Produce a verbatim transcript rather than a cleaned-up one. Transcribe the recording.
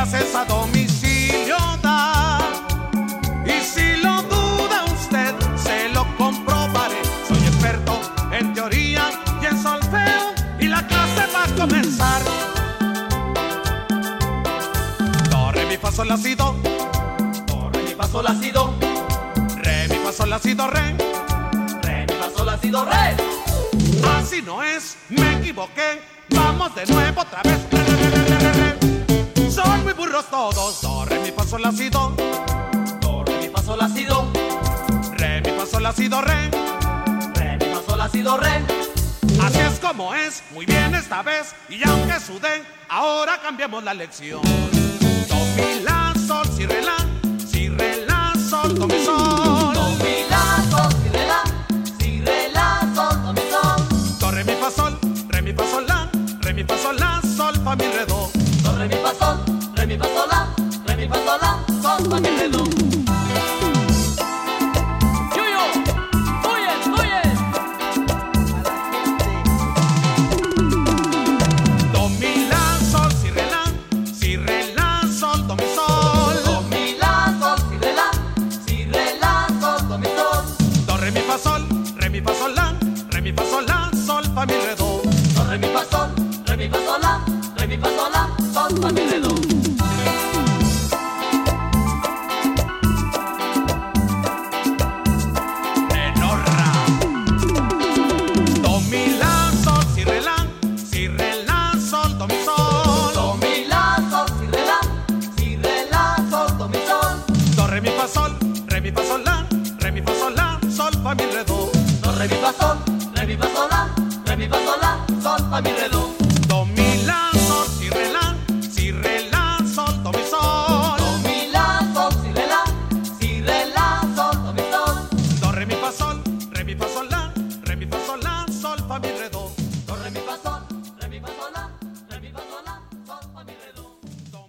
clases a domicilio da. Y si lo duda usted, se lo comprobaré. Soy experto en teoría y en solfeo, y la clase va a comenzar. Do, re, mi, fa, sol, la, si, do. Do, re, mi, fa, sol, la, si, do. Re, mi, fa, sol, la, si, do, re. Re, mi, fa, sol, la, si, do, re. Así no es, me equivoqué. Vamos de nuevo otra vez. Re, re, re, re, re, re. Son muy burros todos. Do, re, mi, fa, sol, la, si, do. Do, re, mi, fa, sol, la, si, do. Re, mi, fa, sol, la, si, do, re. Re, mi, fa, sol, la, si, do, re. Así es como es, muy bien esta vez. Y aunque sudé, ahora cambiamos la lección. Do, mi, la, sol, si, re, la. Si, re, la, sol, do, mi, sol. Do, mi, la, sol, si, re, la. Si, re, la, sol, do, mi, sol. Do, re, mi, fa, sol. Re, mi, fa, sol, la. Re, mi, fa, sol, la. Sol, fa, mi, re, do. Do, re, mi, fa, sol. Re, mi, fa, sol, la. Re, mi, fa, sol, la. Sol, fa, mi, re, do. Fa, mi, re, do. Do, re, mi, fa, sol. Re, mi, fa, sol, la. Re, mi, fa, sol, la. Sol, fa, mi, re, do. Menorra. Do, mi, la, sol, si, re, la. Si, re, la, sol, do, mi, sol. Do, mi, la, sol, si, re, la. Si, re, la, sol, do, mi, sol. Do, re, mi, fa, sol. Re, mi, fa, sol, la. Re, mi, fa, sol, la. Sol, fa, mi, re, do. Do, re, mi, fa, sol. Re, mi, fa, sol, la. Re, mi, fa, sol, la. Sol, fa, mi, re, do. Do, mi, la, sol, si, re, la. Si, re, la, sol, do, mi, sol. Do, mi, la, sol, si, re, la. Si, re, la, sol, do, mi, sol. Do, re, mi, fa, sol. Re, mi, fa, sol,